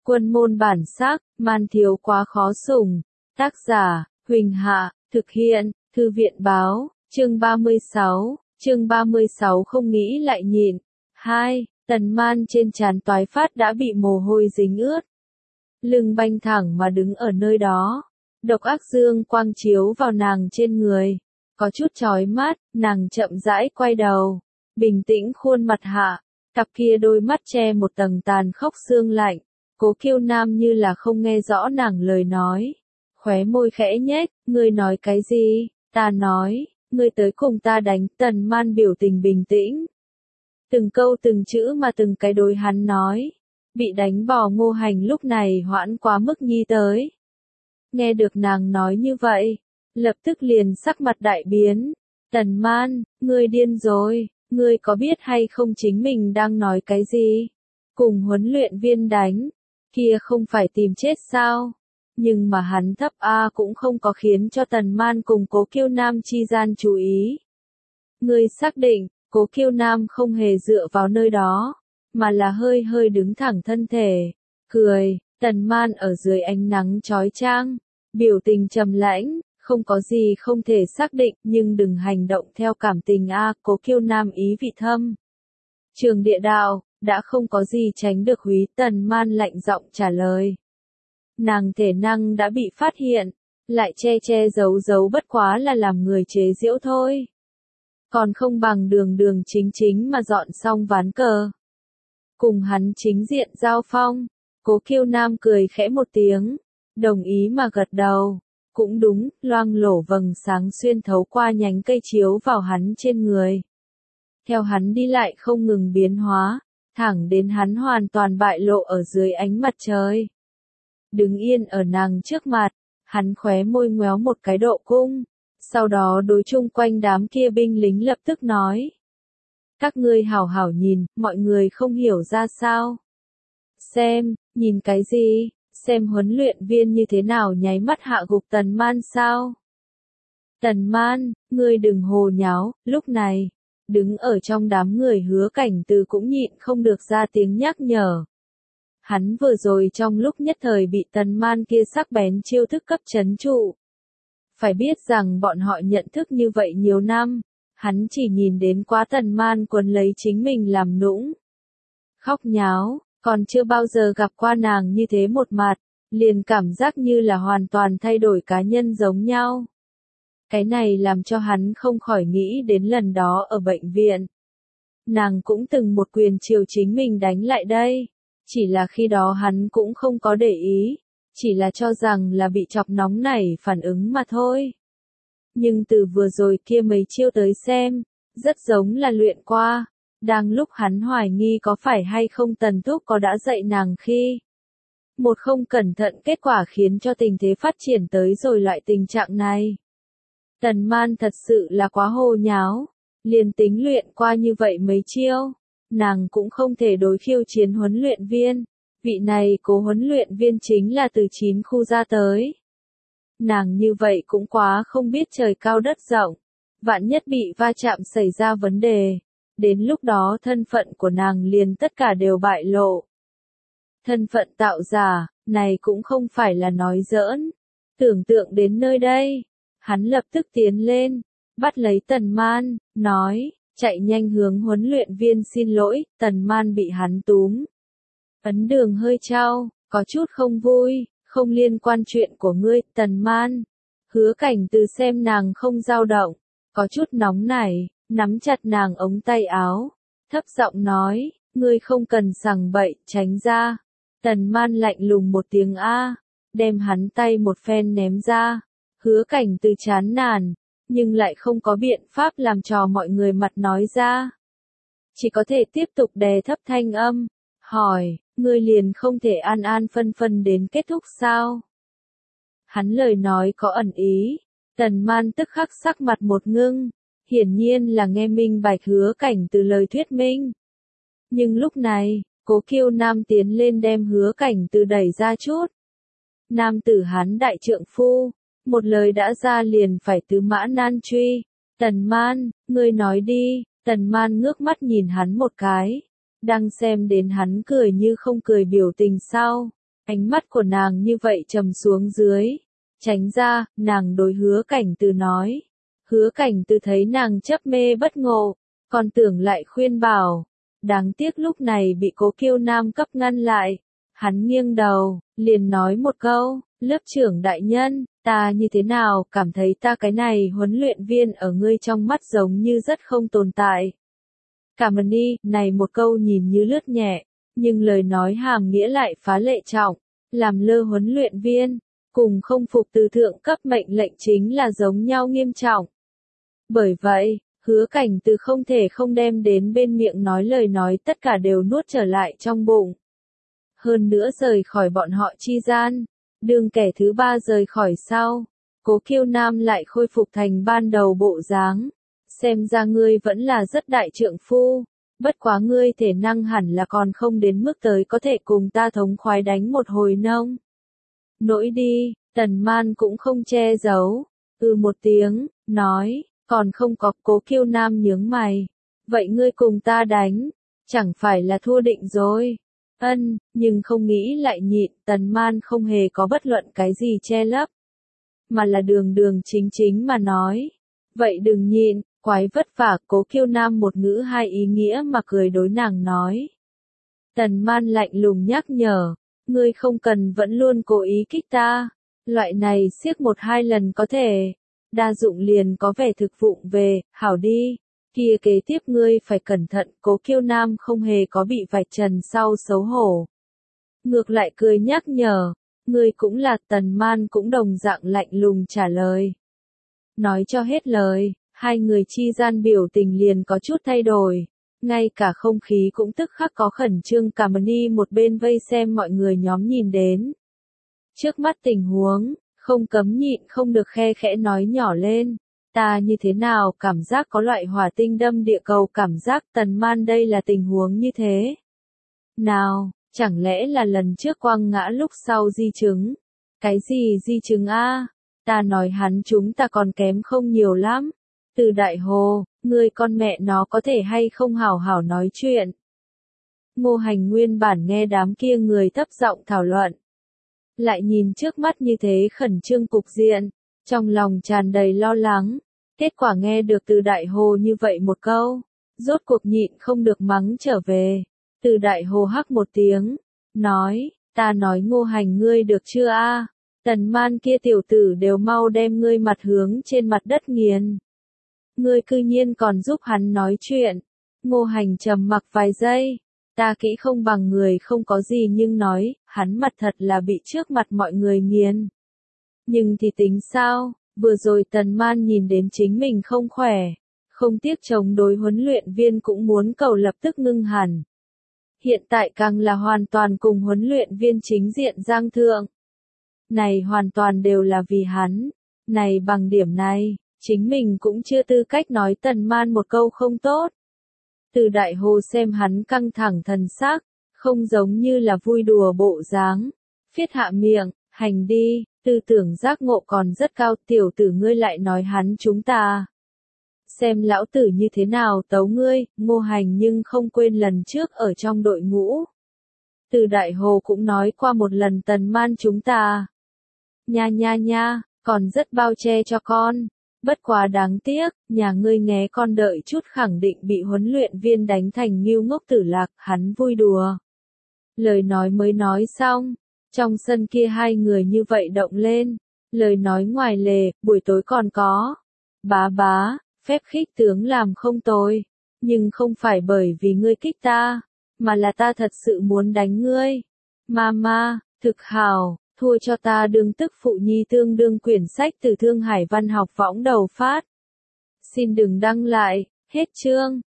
Quân môn bản sắc, man thiếu quá khó sủng. Tác giả, Huỳnh Hạ, thực hiện, Thư viện báo, chương 36 không nghĩ lại nhịn. 2. Tần Man trên trán toái phát đã bị mồ hôi dính ướt. Lưng banh thẳng mà đứng ở nơi đó. Độc ác dương quang chiếu vào nàng trên người. Có chút chói mắt, nàng chậm rãi quay đầu. Bình tĩnh khuôn mặt hạ. Cặp kia đôi mắt che một tầng tàn khốc xương lạnh. Cố Kiêu Nam như là không nghe rõ nàng lời nói. Khóe môi khẽ nhếch, ngươi nói cái gì? Ta nói, ngươi tới cùng ta đánh. Tần Man biểu tình bình tĩnh. Từng câu từng chữ mà từng cái đối hắn nói. Bị đánh bỏ Ngô Hành lúc này hoãn quá mức nhi tới. Nghe được nàng nói như vậy, lập tức liền sắc mặt đại biến. Tần Man, ngươi điên rồi, ngươi có biết hay không chính mình đang nói cái gì? Cùng huấn luyện viên đánh, kia không phải tìm chết sao? Nhưng mà hắn thấp A cũng không có khiến cho Tần Man cùng Cố Kiêu Nam chi gian chú ý. Ngươi xác định, Cố Kiêu Nam không hề dựa vào nơi đó, mà là hơi hơi đứng thẳng thân thể, cười. Tần Man ở dưới ánh nắng chói chang, biểu tình trầm lãnh, không có gì không thể xác định, nhưng đừng hành động theo cảm tình a. Cố Kiêu Nam ý vị thâm. Trường địa đạo, đã không có gì tránh được húy. Tần Man lạnh giọng trả lời. Nàng thể năng đã bị phát hiện, lại che giấu bất quá là làm người chế giễu thôi. Còn không bằng đường chính mà dọn xong ván cờ. Cùng hắn chính diện giao phong. Cố Kiêu Nam cười khẽ một tiếng, đồng ý mà gật đầu. Cũng đúng, loang lổ vầng sáng xuyên thấu qua nhánh cây chiếu vào hắn trên người. Theo hắn đi lại không ngừng biến hóa, thẳng đến hắn hoàn toàn bại lộ ở dưới ánh mặt trời. Đứng yên ở nàng trước mặt, hắn khóe môi ngoéo một cái độ cung, sau đó đối chung quanh đám kia binh lính lập tức nói. Các ngươi hảo hảo nhìn, mọi người không hiểu ra sao. Xem, nhìn cái gì? Xem huấn luyện viên như thế nào nháy mắt hạ gục Tần Man sao? Tần Man, ngươi đừng hồ nháo. Lúc này, đứng ở trong đám người Hứa Cảnh Từ cũng nhịn không được ra tiếng nhắc nhở. Hắn vừa rồi trong lúc nhất thời bị Tần Man kia sắc bén chiêu thức cấp trấn trụ. Phải biết rằng bọn họ nhận thức như vậy nhiều năm, hắn chỉ nhìn đến quá Tần Man quấn lấy chính mình làm nũng. Khóc nháo. Còn chưa bao giờ gặp qua nàng như thế một mặt, liền cảm giác như là hoàn toàn thay đổi cá nhân giống nhau. Cái này làm cho hắn không khỏi nghĩ đến lần đó ở bệnh viện. Nàng cũng từng một quyền chiều chính mình đánh lại đây, chỉ là khi đó hắn cũng không có để ý, chỉ là cho rằng là bị chọc nóng nảy phản ứng mà thôi. Nhưng từ vừa rồi kia mấy chiêu tới xem, rất giống là luyện qua. Đang lúc hắn hoài nghi có phải hay không Tần Thúc có đã dạy nàng khi. Một không cẩn thận kết quả khiến cho tình thế phát triển tới rồi loại tình trạng này. Tần Man thật sự là quá hồ nháo, liền tính luyện qua như vậy mấy chiêu, nàng cũng không thể đối khiêu chiến huấn luyện viên. Vị này Cố huấn luyện viên chính là từ 9 khu ra tới. Nàng như vậy cũng quá không biết trời cao đất rộng, vạn nhất bị va chạm xảy ra vấn đề. Đến lúc đó thân phận của nàng liền tất cả đều bại lộ. Thân phận tạo giả, này cũng không phải là nói giỡn. Tưởng tượng đến nơi đây, hắn lập tức tiến lên, bắt lấy Tần Man, nói, chạy nhanh hướng huấn luyện viên xin lỗi. Tần Man bị hắn túm. Ấn Đường hơi trao, có chút không vui, không liên quan chuyện của ngươi. Tần Man, Hứa Cảnh Từ xem nàng không dao động, có chút nóng nảy. Nắm chặt nàng ống tay áo, thấp giọng nói, ngươi không cần sằng bậy, tránh ra. Tần Man lạnh lùng một tiếng a, đem hắn tay một phen ném ra. Hứa Cảnh Từ chán nản, nhưng lại không có biện pháp làm trò mọi người mặt nói ra. Chỉ có thể tiếp tục đè thấp thanh âm, hỏi, ngươi liền không thể an an phân đến kết thúc sao? Hắn lời nói có ẩn ý, Tần Man tức khắc sắc mặt một ngưng. Hiển nhiên là nghe minh bạch Hứa Cảnh Từ lời thuyết minh. Nhưng lúc này, Cố Kiêu Nam tiến lên đem Hứa Cảnh Từ đẩy ra chút. Nam tử hắn đại trượng phu, một lời đã ra liền phải tứ mã nan truy. Tần Man, ngươi nói đi. Tần Man ngước mắt nhìn hắn một cái, đang xem đến hắn cười như không cười biểu tình sau. Ánh mắt của nàng như vậy trầm xuống dưới. Tránh ra, nàng đối Hứa Cảnh Từ nói. Hứa Cảnh Từ thấy nàng chấp mê bất ngộ, còn tưởng lại khuyên bảo. Đáng tiếc lúc này bị Cố Kiêu Nam cấp ngăn lại. Hắn nghiêng đầu, liền nói một câu, lớp trưởng đại nhân, ta như thế nào cảm thấy ta cái này huấn luyện viên ở ngươi trong mắt giống như rất không tồn tại. Cảm ơn đi, này một câu nhìn như lướt nhẹ, nhưng lời nói hàm nghĩa lại phá lệ trọng, làm lơ huấn luyện viên, cùng không phục từ thượng cấp mệnh lệnh chính là giống nhau nghiêm trọng. Bởi vậy, Hứa Cảnh Từ không thể không đem đến bên miệng nói lời nói tất cả đều nuốt trở lại trong bụng. Hơn nữa rời khỏi bọn họ chi gian, đường kẻ thứ ba rời khỏi sau, Cố Kiêu Nam lại khôi phục thành ban đầu bộ dáng. Xem ra ngươi vẫn là rất đại trượng phu, bất quá ngươi thể năng hẳn là còn không đến mức tới có thể cùng ta thống khoái đánh một hồi nông. Nỗi đi, Tần Man cũng không che giấu, một tiếng, nói, còn không có. Cố Kiêu Nam nhướng mày, vậy ngươi cùng ta đánh, chẳng phải là thua định rồi. Nhưng không nghĩ lại nhịn, Tần Man không hề có bất luận cái gì che lấp, mà là đường đường chính chính mà nói, vậy đừng nhịn. Quái vất vả. Cố Kiêu Nam một ngữ hai ý nghĩa mà cười đối nàng nói. Tần Man lạnh lùng nhắc nhở, ngươi không cần vẫn luôn cố ý kích ta, loại này siếc một hai lần có thể, đa dụng liền có vẻ thực vụng về, hảo đi, kia kế tiếp ngươi phải cẩn thận. Cố Kiêu Nam không hề có bị vạch trần sau xấu hổ. Ngược lại cười nhắc nhở, ngươi cũng là. Tần Man cũng đồng dạng lạnh lùng trả lời. Nói cho hết lời. Hai người chi gian biểu tình liền có chút thay đổi, ngay cả không khí cũng tức khắc có khẩn trương. Cảm ơn đi một bên vây xem mọi người nhóm nhìn đến. Trước mắt tình huống, không cấm nhịn không được khe khẽ nói nhỏ lên. Ta như thế nào cảm giác có loại hỏa tinh đâm địa cầu cảm giác. Tần Man đây là tình huống như thế nào, chẳng lẽ là lần trước quăng ngã lúc sau di chứng? Cái gì di chứng a? Ta nói hắn chúng ta còn kém không nhiều lắm. Từ Đại Hồ, ngươi con mẹ nó có thể hay không hảo hảo nói chuyện. Ngô Hành nguyên bản nghe đám kia người thấp giọng thảo luận, lại nhìn trước mắt như thế khẩn trương cục diện, trong lòng tràn đầy lo lắng. Kết quả nghe được Từ Đại Hồ như vậy một câu, rốt cuộc nhịn không được mắng trở về. Từ Đại Hồ hắc một tiếng, nói, ta nói Ngô Hành ngươi được chưa a? Tần Man kia tiểu tử đều mau đem ngươi mặt hướng trên mặt đất nghiền. Ngươi cư nhiên còn giúp hắn nói chuyện. Ngô Hành trầm mặc vài giây. Ta kỹ không bằng người không có gì nhưng nói, hắn mặt thật là bị trước mặt mọi người nghiền. Nhưng thì tính sao, vừa rồi Tần Man nhìn đến chính mình không khỏe, không tiếc chống đối huấn luyện viên cũng muốn cầu lập tức ngưng hẳn. Hiện tại càng là hoàn toàn cùng huấn luyện viên chính diện giang thượng. Này hoàn toàn đều là vì hắn. Này bằng điểm này, chính mình cũng chưa tư cách nói Tần Man một câu không tốt. Từ Đại Hồ xem hắn căng thẳng thần sắc, không giống như là vui đùa bộ dáng. Phiết hạ miệng, hành đi, tư tưởng giác ngộ còn rất cao. Tiểu tử ngươi lại nói hắn chúng ta. Xem lão tử như thế nào tấu ngươi. Ngô Hành nhưng không quên lần trước ở trong đội ngũ. Từ Đại Hồ cũng nói qua một lần Tần Man chúng ta. Nha, còn rất bao che cho con. Bất quá đáng tiếc, nhà ngươi nghe con đợi chút khẳng định bị huấn luyện viên đánh thành nghêu ngốc tử lạc. Hắn vui đùa. Lời nói mới nói xong, trong sân kia hai người như vậy động lên. Lời nói ngoài lề, buổi tối còn có. Bá, phép khích tướng làm không tồi. Nhưng không phải bởi vì ngươi kích ta, mà là ta thật sự muốn đánh ngươi. Mama, thực hào. Thua cho ta đương tức phụ nhi tương đương quyển sách từ Thương Hải Văn học võng đầu phát. Xin đừng đăng lại, hết chương.